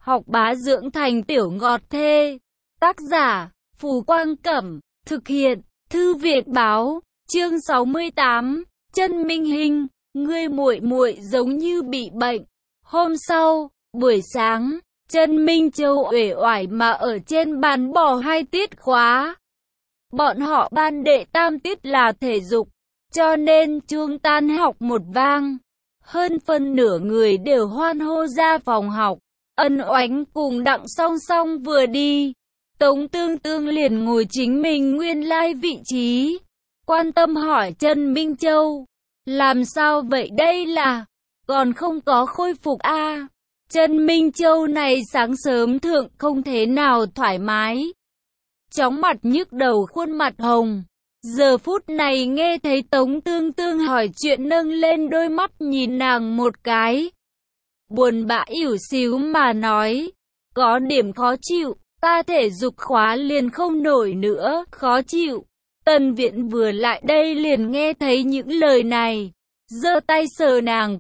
học bá dưỡng thành tiểu ngọt thê. Tác giả, Phù Quang Cẩm, thực hiện, Thư viện Báo, chương 68, Chân Minh Hinh, ngươi muội muội giống như bị bệnh. Hôm sau, buổi sáng, Chân Minh Châu uể oải mà ở trên bàn bỏ 2 tiết khóa. Bọn họ ban đệ tam tiết là thể dục, cho nên chuông tan học một vang. Hơn phân nửa người đều hoan hô ra phòng học. Ân Oánh cùng Đặng Song Song vừa đi, Tống Tương Tương liền ngồi chính mình nguyên lai vị trí, quan tâm hỏi Chân Minh Châu, làm sao vậy đây là, còn không có khôi phục a? Chân Minh Châu này sáng sớm thượng không thế nào thoải mái, chóng mặt nhức đầu khuôn mặt hồng. Giờ phút này nghe thấy Tống Tương Tương hỏi chuyện nâng lên đôi mắt nhìn nàng một cái. Buồn bã ỉu xíu mà nói, có điểm khó chịu, ta thể dục khóa liền không nổi nữa, khó chịu. Tần Viễn vừa lại đây liền nghe thấy những lời này, giơ tay sờ nàng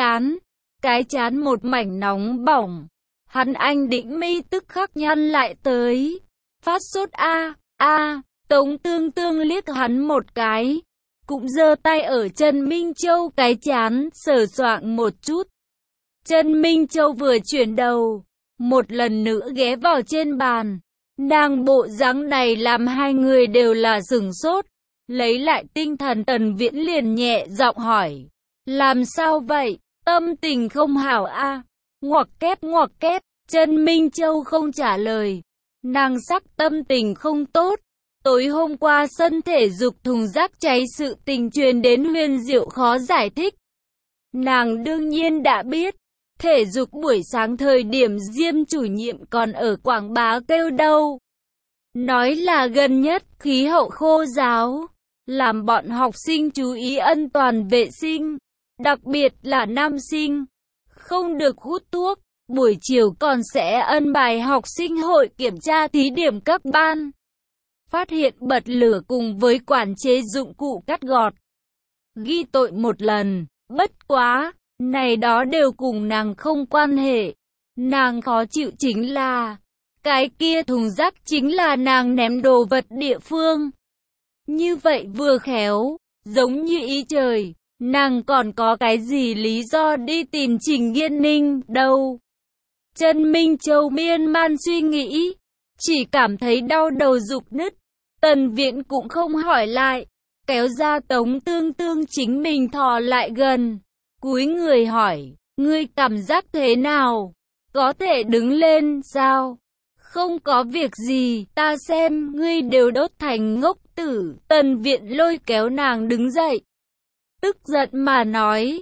cái chán một mảnh nóng bỏng. Hắn anh đĩnh mi tức khắc nhăn lại tới, phát sốt a. Tống Tương Tương liếc hắn một cái, cũng giơ tay ở Chân Minh Châu cái chán sờ soạng một chút. Chân Minh Châu vừa chuyển đầu, một lần nữa ghé vào trên bàn. Nàng bộ dáng này làm hai người đều là sửng sốt. Lấy lại tinh thần Tần Viễn liền nhẹ giọng hỏi, làm sao vậy, tâm tình không hảo a? Ngoặc kép, Chân Minh Châu không trả lời. Nàng sắc tâm tình không tốt. Tối hôm qua sân thể dục thùng rác cháy sự tình truyền đến huyền diệu khó giải thích. Nàng đương nhiên đã biết, thể dục buổi sáng thời điểm Diêm chủ nhiệm còn ở quảng bá kêu đâu. Nói là gần nhất khí hậu khô ráo, làm bọn học sinh chú ý an toàn vệ sinh, đặc biệt là nam sinh, không được hút thuốc. Buổi chiều còn sẽ ân bài học sinh hội kiểm tra thí điểm các ban. Phát hiện bật lửa cùng với quản chế dụng cụ cắt gọt. Ghi tội một lần, bất quá, này đó đều cùng nàng không quan hệ. Nàng khó chịu chính là, cái kia thùng rác chính là nàng ném đồ vật địa phương. Như vậy vừa khéo, giống như ý trời, nàng còn có cái gì lý do đi tìm Trình Nghiên Ninh đâu. Chân Minh Châu miên man suy nghĩ, chỉ cảm thấy đau đầu rục nứt. Tần Viễn cũng không hỏi lại, kéo ra Tống Tương Tương chính mình thò lại gần, cúi người hỏi, ngươi cảm giác thế nào? Có thể đứng lên sao? Không có việc gì, ta xem ngươi đều đốt thành ngốc tử. Tần Viễn lôi kéo nàng đứng dậy, tức giận mà nói,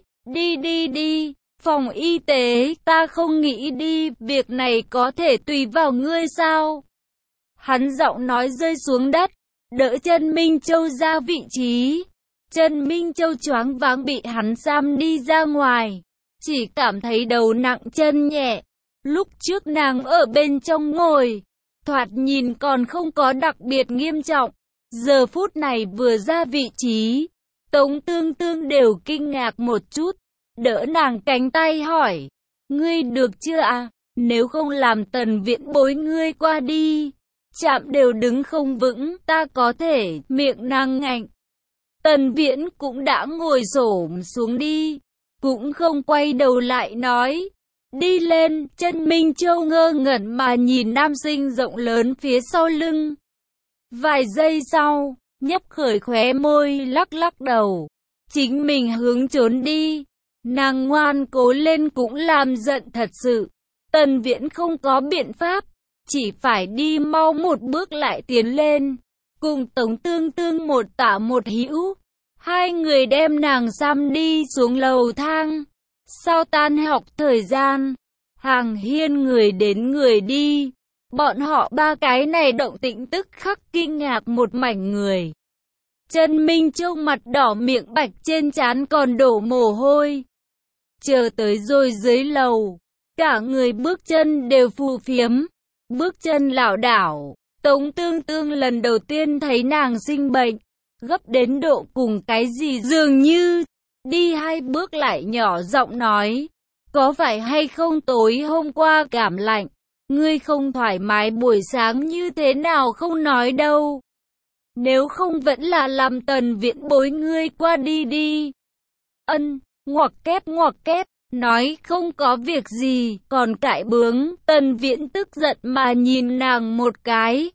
đi, phòng y tế, ta không nghĩ đi, việc này có thể tùy vào ngươi sao? Hắn giọng nói rơi xuống đất, đỡ Chân Minh Châu ra vị trí. Chân Minh Châu choáng váng bị hắn giam đi ra ngoài, chỉ cảm thấy đầu nặng chân nhẹ. Lúc trước nàng ở bên trong ngồi, thoạt nhìn còn không có đặc biệt nghiêm trọng. Giờ phút này vừa ra vị trí, Tống Tương Tương đều kinh ngạc một chút, đỡ nàng cánh tay hỏi, ngươi được chưa à? Nếu không làm Tần Viễn bối ngươi qua đi. Chạm đều đứng không vững, ta có thể, miệng nàng ngạnh. Tần Viễn cũng đã ngồi xổm xuống đi, cũng không quay đầu lại nói, đi lên. Chân Minh Châu ngơ ngẩn mà nhìn nam sinh rộng lớn phía sau lưng. Vài giây sau, nhấp khởi khóe môi lắc đầu, chính mình hướng trốn đi. Nàng ngoan cố lên cũng làm giận thật sự. Tần Viễn không có biện pháp, chỉ phải đi mau một bước lại tiến lên, cùng Tống Tương Tương một tả một hữu. Hai người đem nàng giam đi xuống lầu thang. Sau tan học thời gian, hàng hiên người đến người đi. Bọn họ ba cái này động tĩnh tức khắc kinh ngạc một mảnh người. Chân Minh Châu mặt đỏ miệng bạch trên trán còn đổ mồ hôi. Chờ tới rồi dưới lầu, cả người bước chân đều phù phiếm, bước chân lảo đảo. Tống Tương Tương lần đầu tiên thấy nàng sinh bệnh, gấp đến độ cùng cái gì dường như. Đi 2 bước lại nhỏ giọng nói, có phải hay không tối hôm qua cảm lạnh, ngươi không thoải mái buổi sáng như thế nào không nói đâu. Nếu không vẫn là làm Tần Viễn bối ngươi qua đi đi. Ân, ngoặc kép, nói không có việc gì, còn cãi bướng, Tần Viễn tức giận mà nhìn nàng một cái.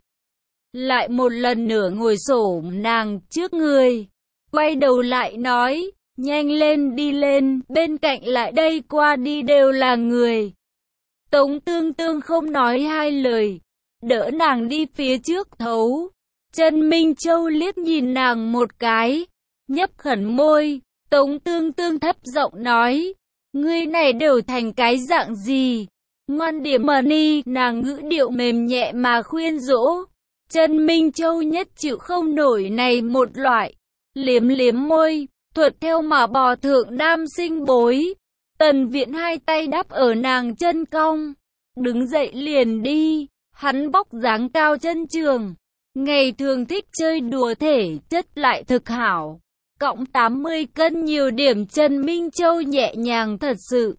Lại một lần nữa ngồi xổm nàng trước người, quay đầu lại nói, nhanh lên đi lên, bên cạnh lại đây qua đi đều là người. Tống Tương Tương không nói hai lời, đỡ nàng đi phía trước thấu. Trần Minh Châu liếc nhìn nàng một cái, nhấp khẩn môi, Tống Tương Tương thấp giọng nói, ngươi này đều thành cái dạng gì? Ngoan điểm mà đi, nàng ngữ điệu mềm nhẹ mà khuyên dỗ. Trần Minh Châu nhất chịu không nổi này một loại, liếm liếm môi, thuận theo mà bò thượng nam sinh bối. Tần Viễn hai tay đắp ở nàng chân cong, đứng dậy liền đi, hắn vóc dáng cao chân trường, ngày thường thích chơi đùa thể chất lại thực hảo, cộng 80 cân nhiều điểm. Trần Minh Châu nhẹ nhàng thật sự,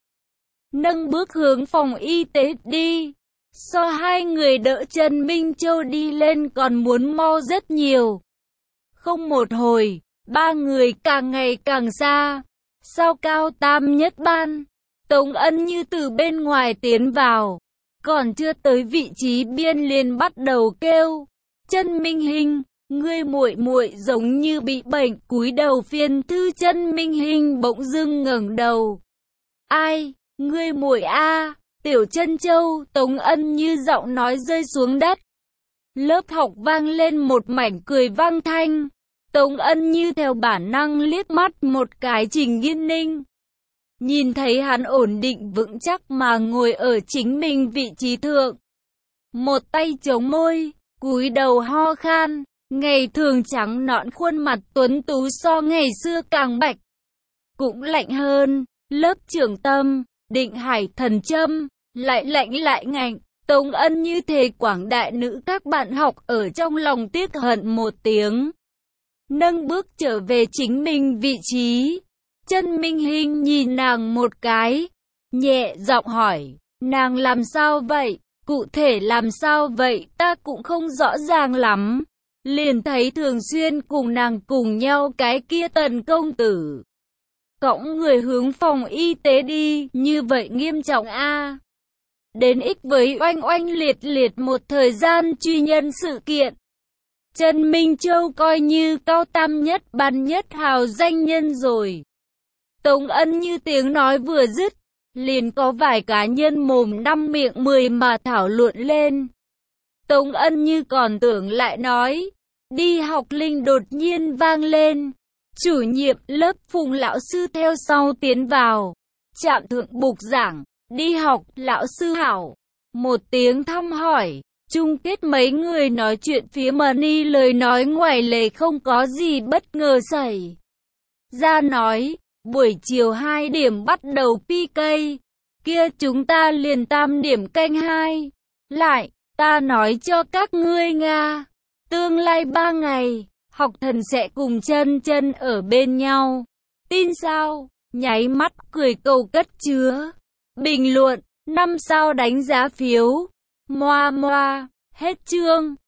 nâng bước hướng phòng y tế đi. So hai người đỡ Trần Minh Châu đi lên còn muốn mau rất nhiều. Không một hồi, ba người càng ngày càng xa. Sao cao tam nhất ban, Tống Ân Như từ bên ngoài tiến vào, còn chưa tới vị trí biên liền bắt đầu kêu, Trần Minh Hinh, ngươi muội muội giống như bị bệnh. Cúi đầu phiên thư. Trần Minh Hinh bỗng dưng ngẩng đầu, ai, ngươi muội a? Tiểu Trân Châu. Tống Ân Như giọng nói rơi xuống đất. Lớp học vang lên một mảnh cười vang thanh. Tống Ân Như theo bản năng liếc mắt một cái Trình Nghiên Ninh. Nhìn thấy hắn ổn định vững chắc mà ngồi ở chính mình vị trí thượng. Một tay chống môi, cúi đầu ho khan. Ngày thường trắng nõn khuôn mặt tuấn tú so ngày xưa càng bạch. Cũng lạnh hơn. Lớp trưởng Tâm, Định Hải, Thần Trâm, lại lạnh lại ngạnh. Tống Ân Như thề quảng đại nữ các bạn học ở trong lòng tiếc hận một tiếng. Nâng bước trở về chính mình vị trí. Trần Minh Hinh nhìn nàng một cái, nhẹ giọng hỏi, nàng làm sao vậy? Cụ thể làm sao vậy? Ta cũng không rõ ràng lắm. Liền thấy thường xuyên cùng nàng cùng nhau cái kia Tần công tử cõng người hướng phòng y tế đi, như vậy nghiêm trọng a. Đến ích với oanh oanh liệt liệt một thời gian truy nhân sự kiện. Trần Minh Châu coi như cao tam nhất ban nhất hào danh nhân rồi. Tống Ân Như tiếng nói vừa dứt, liền có vài cá nhân mồm năm miệng 10 mà thảo luận lên. Tống Ân Như còn tưởng lại nói, đi học linh đột nhiên vang lên. Chủ nhiệm lớp Phùng lão sư theo sau tiến vào. Trạm thượng bục giảng, đi học, lão sư hảo. Một tiếng thăm hỏi, chung kết mấy người nói chuyện phía Mani lời nói ngoài lề không có gì bất ngờ xảy ra nói, buổi chiều 2 điểm bắt đầu PK, kia chúng ta liền tam điểm canh 2. Lại, ta nói cho các ngươi Nga, tương lai 3 ngày, học thần sẽ cùng chân chân ở bên nhau. Tin sao? Nháy mắt cười cầu cất chứa. Bình luận, 5 sao đánh giá phiếu. Moa moa, hết chương.